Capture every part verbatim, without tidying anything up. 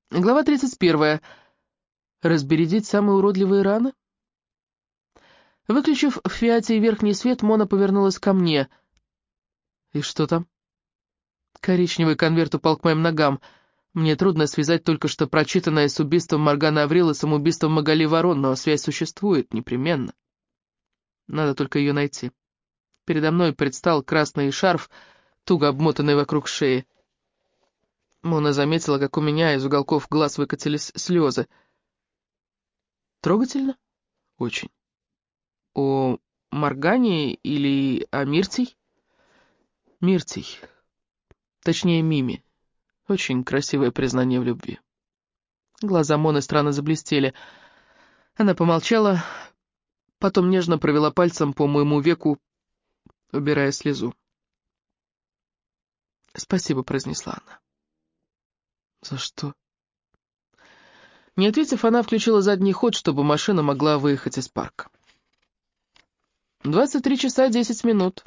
Глава тридцать первая. Разбередить самые уродливые раны? Выключив в «Фиате» верхний свет, Мона повернулась ко мне. «И что там?» Коричневый конверт упал к моим ногам. Мне трудно связать только что прочитанное с убийством Морганы Аврил и самоубийством Магали Ворон, но связь существует, непременно. Надо только ее найти. Передо мной предстал красный шарф, туго обмотанный вокруг шеи. Мона заметила, как у меня из уголков глаз выкатились слезы. Трогательно? Очень. О Моргане или о Миртий? Миртий. Точнее, Мими. Очень красивое признание в любви. Глаза Моны странно заблестели. Она помолчала, потом нежно провела пальцем по моему веку, убирая слезу. «Спасибо», — произнесла она. «За что?» Не ответив, она включила задний ход, чтобы машина могла выехать из парка. двадцать три часа десять минут.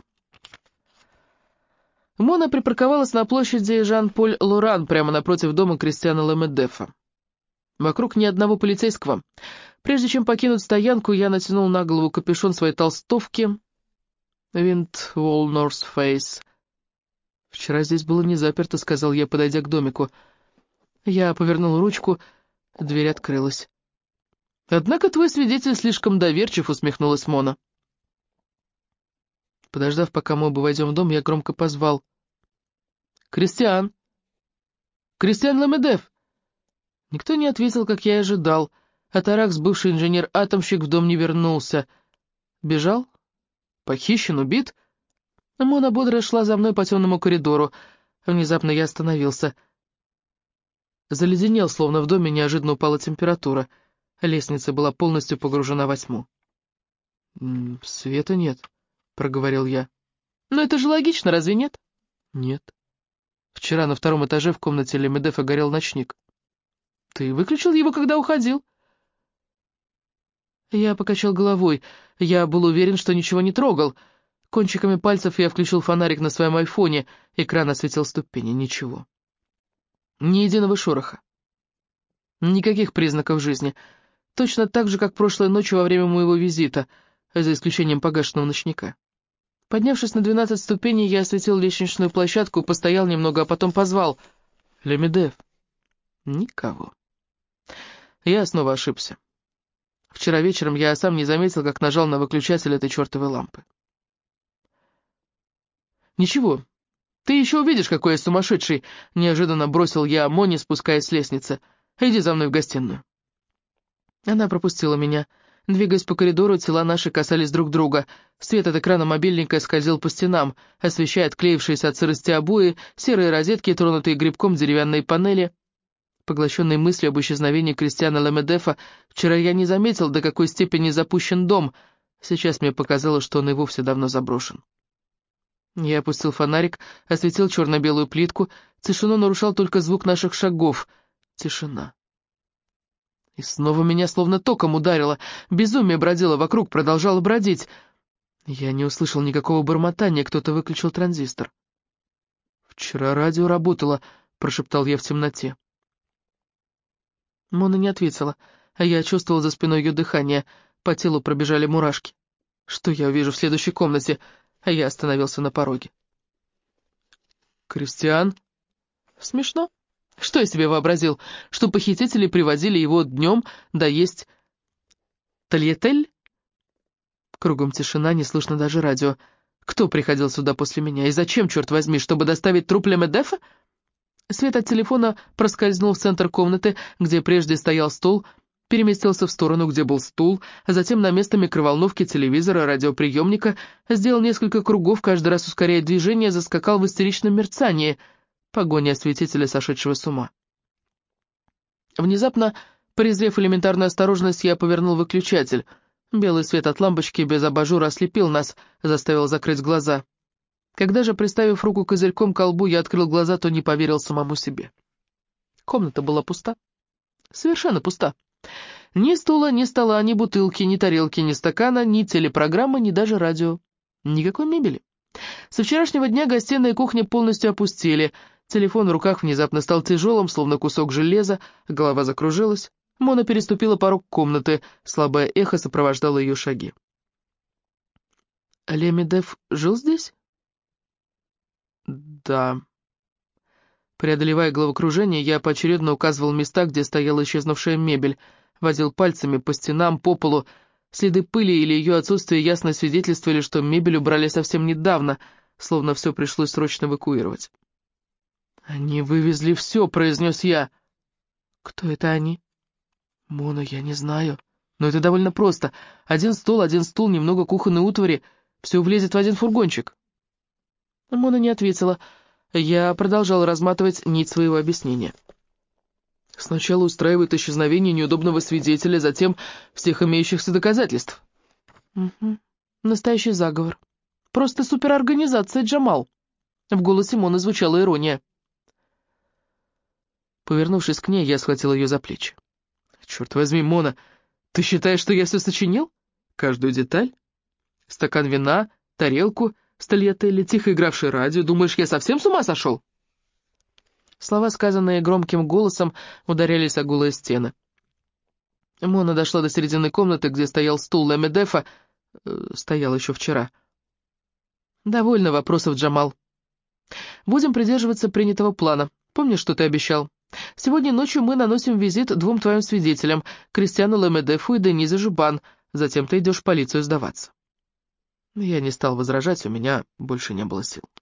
Мона припарковалась на площади Жан-Поль Лоран прямо напротив дома Кристиана Ламедефа. Вокруг ни одного полицейского. Прежде чем покинуть стоянку, я натянул на голову капюшон своей толстовки Wind Wall North Face. «Вчера здесь было не заперто», — сказал я, подойдя к домику. Я повернул ручку, дверь открылась. «Однако твой свидетель слишком доверчив», — усмехнулась Мона. Подождав, пока мы оба войдем в дом, я громко позвал. «Кристиан! Кристиан Ламедеф!» Никто не ответил, как я и ожидал. Атаракс, бывший инженер-атомщик, в дом не вернулся. Бежал? Похищен, убит? Мона бодро шла за мной по темному коридору. Внезапно я остановился. Заледенел, словно в доме неожиданно упала температура. Лестница была полностью погружена во тьму. «Света нет», — проговорил я. «Но это же логично, разве нет?» «Нет. Вчера на втором этаже в комнате Ламедефа горел ночник». «Ты выключил его, когда уходил?» Я покачал головой. Я был уверен, что ничего не трогал. Кончиками пальцев я включил фонарик на своем айфоне. Экран осветил ступени. Ничего. Ни единого шороха. Никаких признаков жизни. Точно так же, как прошлой ночью во время моего визита, за исключением погашенного ночника. Поднявшись на двенадцать ступеней, я осветил лестничную площадку, постоял немного, а потом позвал. «Ламедеф». Никого. Я снова ошибся. Вчера вечером я сам не заметил, как нажал на выключатель этой чертовой лампы. «Ничего, ты еще увидишь, какой я сумасшедший!» — неожиданно бросил я Моне, спускаясь с лестницы. «Иди за мной в гостиную». Она пропустила меня. Двигаясь по коридору, тела наши касались друг друга. Свет от экрана мобильника скользил по стенам, освещая отклеившиеся от сырости обои, серые розетки, тронутые грибком деревянные панели. Поглощенный мыслью об исчезновении Кристиана Ламедефа, вчера я не заметил, до какой степени запущен дом. Сейчас мне показалось, что он и вовсе давно заброшен. Я опустил фонарик, осветил черно-белую плитку. Тишину нарушал только звук наших шагов. Тишина. И снова меня словно током ударило. Безумие бродило вокруг, продолжало бродить. Я не услышал никакого бормотания, кто-то выключил транзистор. «Вчера радио работало», — прошептал я в темноте. Мона не ответила, а я чувствовал за спиной ее дыхание. По телу пробежали мурашки. Что я увижу в следующей комнате? А я остановился на пороге. «Кристиан?» «Смешно. Что я себе вообразил? Что похитители приводили его днем доесть тольятель?» Кругом тишина, не слышно даже радио. Кто приходил сюда после меня? И зачем, черт возьми, чтобы доставить труп Ламедефа? Свет от телефона проскользнул в центр комнаты, где прежде стоял стол, переместился в сторону, где был стул, а затем на место микроволновки, телевизора, радиоприемника, сделал несколько кругов, каждый раз ускоряя движение, заскакал в истеричном мерцании, погоня осветителя, сошедшего с ума. Внезапно, презрев элементарную осторожность, я повернул выключатель. Белый свет от лампочки без абажура ослепил нас, заставил закрыть глаза. Когда же, приставив руку козырьком к колбу, я открыл глаза, то не поверил самому себе. Комната была пуста. Совершенно пуста. Ни стула, ни стола, ни бутылки, ни тарелки, ни стакана, ни телепрограммы, ни даже радио. Никакой мебели. Со вчерашнего дня гостиная и кухня полностью опустели. Телефон в руках внезапно стал тяжелым, словно кусок железа, голова закружилась. Мона переступила порог комнаты, слабое эхо сопровождало ее шаги. Лемедеф жил здесь? Да. Преодолевая головокружение, я поочередно указывал места, где стояла исчезнувшая мебель, водил пальцами по стенам, по полу. Следы пыли или ее отсутствие ясно свидетельствовали, что мебель убрали совсем недавно, словно все пришлось срочно эвакуировать. «Они вывезли все», — произнес я. «Кто это они?» «Мона, я не знаю. Но это довольно просто. Один стол, один стул, немного кухонной утвари. Все влезет в один фургончик». Мона не ответила. Я продолжал разматывать нить своего объяснения. Сначала устраивает исчезновение неудобного свидетеля, затем всех имеющихся доказательств. Угу. Настоящий заговор. Просто суперорганизация, Джамал. В голосе Моны звучала ирония. Повернувшись к ней, я схватил ее за плечи. «Черт возьми, Мона, ты считаешь, что я все сочинил? Каждую деталь? Стакан вина, тарелку, стольятелли, тихо игравший радио. Думаешь, я совсем с ума сошел?» Слова, сказанные громким голосом, ударялись о голые стены. Мона дошла до середины комнаты, где стоял стул Лемедефа. Э, стоял еще вчера. «Довольно вопросов, Джамал. Будем придерживаться принятого плана. Помнишь, что ты обещал? Сегодня ночью мы наносим визит двум твоим свидетелям, Кристиану Лемедефу и Денизе Жубан. Затем ты идешь в полицию сдаваться». Я не стал возражать, у меня больше не было сил.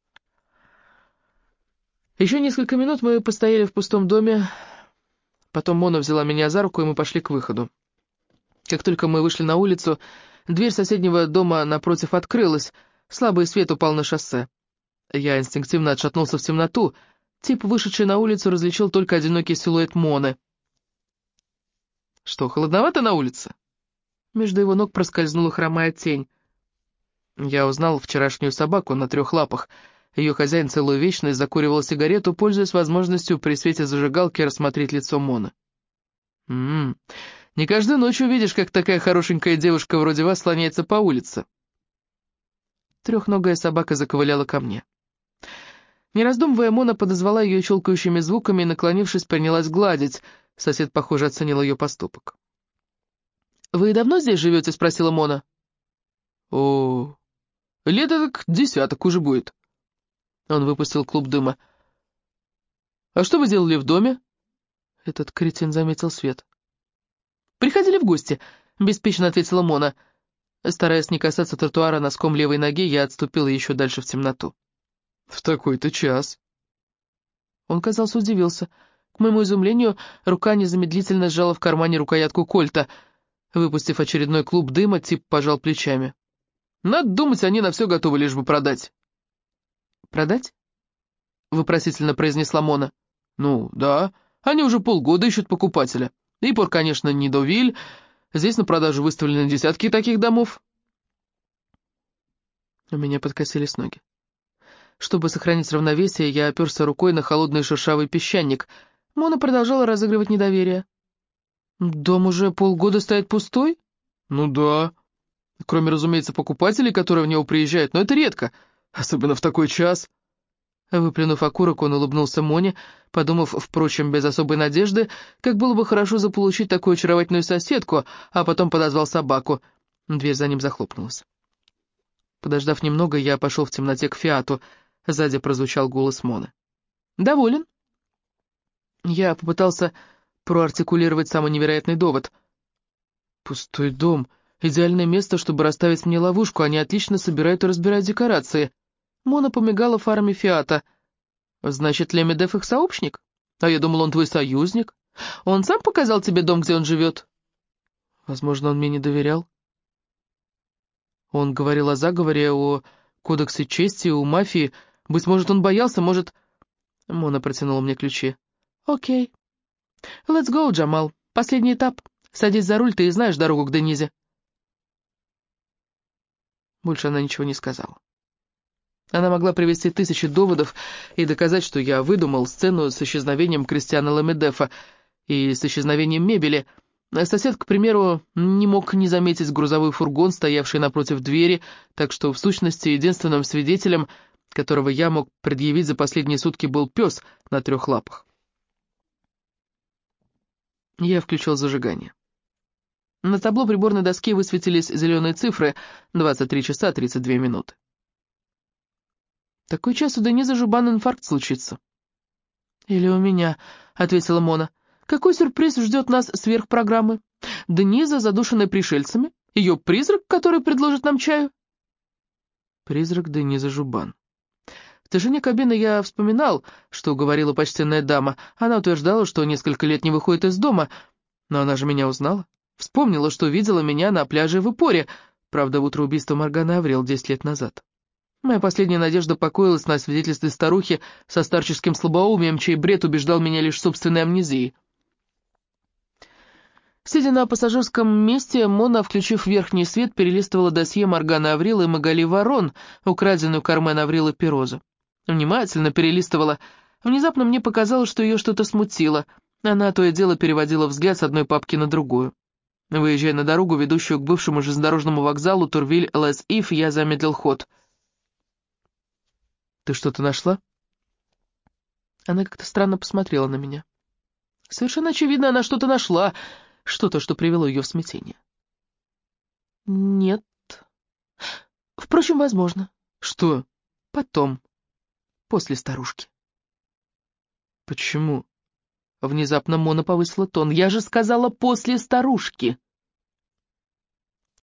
Еще несколько минут мы постояли в пустом доме, потом Мона взяла меня за руку, и мы пошли к выходу. Как только мы вышли на улицу, дверь соседнего дома напротив открылась, слабый свет упал на шоссе. Я инстинктивно отшатнулся в темноту. Тип, вышедший на улицу, различил только одинокий силуэт Моны. «Что, холодновато на улице?» Между его ног проскользнула хромая тень. Я узнал вчерашнюю собаку на трех лапах. Ее хозяин целую вечность закуривал сигарету, пользуясь возможностью при свете зажигалки рассмотреть лицо Моны. «М-м, не каждую ночь увидишь, как такая хорошенькая девушка вроде вас слоняется по улице». Трехногая собака заковыляла ко мне. Не раздумывая, Мона подозвала ее щелкающими звуками и, наклонившись, принялась гладить. Сосед, похоже, оценил ее поступок. «Вы давно здесь живете?» — спросила Мона. «О, лет так десяток уже будет». Он выпустил клуб дыма. «А что вы делали в доме?» Этот кретин заметил свет. «Приходили в гости», — беспечно ответила Мона. Стараясь не касаться тротуара носком левой ноги, я отступила еще дальше в темноту. «В такой-то час». Он, казалось, удивился. К моему изумлению, рука незамедлительно сжала в кармане рукоятку кольта. Выпустив очередной клуб дыма, тип пожал плечами. «Надо думать, они на все готовы, лишь бы продать». «Продать?» — вопросительно произнесла Мона. «Ну, да, они уже полгода ищут покупателя. Ипор, конечно, не Довиль. Здесь на продажу выставлены десятки таких домов». У меня подкосились ноги. Чтобы сохранить равновесие, я оперся рукой на холодный шершавый песчаник. Мона продолжала разыгрывать недоверие. «Дом уже полгода стоит пустой?» «Ну да. Кроме, разумеется, покупателей, которые в него приезжают, но это редко, особенно в такой час». Выплюнув окурок, он улыбнулся Моне, подумав, впрочем, без особой надежды, как было бы хорошо заполучить такую очаровательную соседку, а потом подозвал собаку. Дверь за ним захлопнулась. Подождав немного, я пошел в темноте к «Фиату». Сзади прозвучал голос Моны. «Доволен?» Я попытался проартикулировать самый невероятный довод. «Пустой дом. Идеальное место, чтобы расставить мне ловушку. Они отлично собирают и разбирают декорации». Мона помигала фарами «Фиата». «Значит, Лемедеф их сообщник? А я думал, он твой союзник. Он сам показал тебе дом, где он живет?» «Возможно, он мне не доверял». Он говорил о заговоре, о кодексе чести, о мафии. Быть может, он боялся, может... Мона протянула мне ключи. «Окей. Let's go, Джамал. Последний этап. Садись за руль, ты и знаешь дорогу к Денизе». Больше она ничего не сказала. Она могла привести тысячи доводов и доказать, что я выдумал сцену с исчезновением Кристиана Лемедефа и с исчезновением мебели. Сосед, к примеру, не мог не заметить грузовой фургон, стоявший напротив двери, так что, в сущности, единственным свидетелем, которого я мог предъявить за последние сутки, был пес на трех лапах. Я включил зажигание. На табло приборной доски высветились зеленые цифры двадцать три часа тридцать две минуты. Такой час у Дениза Жубан инфаркт случится. «Или у меня», — ответила Мона. «Какой сюрприз ждет нас сверх программы? Дениза, задушенная пришельцами? Ее призрак, который предложит нам чаю?» Призрак Дениза Жубан. В тишине кабины я вспоминал, что говорила почтенная дама. Она утверждала, что несколько лет не выходит из дома, но она же меня узнала. Вспомнила, что видела меня на пляже в Иппоре, правда, в утро убийства Морганы Аврил десять лет назад. Моя последняя надежда покоилась на свидетельстве старухи со старческим слабоумием, чей бред убеждал меня лишь собственной амнезией. Сидя на пассажирском месте, Мона, включив верхний свет, перелистывала досье Морганы Аврил и Магали Ворон, украденную Кармен Аврил и Пирозу. Внимательно перелистывала. Внезапно мне показалось, что ее что-то смутило. Она то и дело переводила взгляд с одной папки на другую. Выезжая на дорогу, ведущую к бывшему железнодорожному вокзалу Турвиль-Лес-Ив, я замедлил ход. «Ты что-то нашла?» Она как-то странно посмотрела на меня. Совершенно очевидно, она что-то нашла, что-то, что привело ее в смятение. «Нет. Впрочем, возможно». «Что?» «Потом. После старушки». «Почему?» Внезапно Мона повысила тон. «Я же сказала, после старушки!»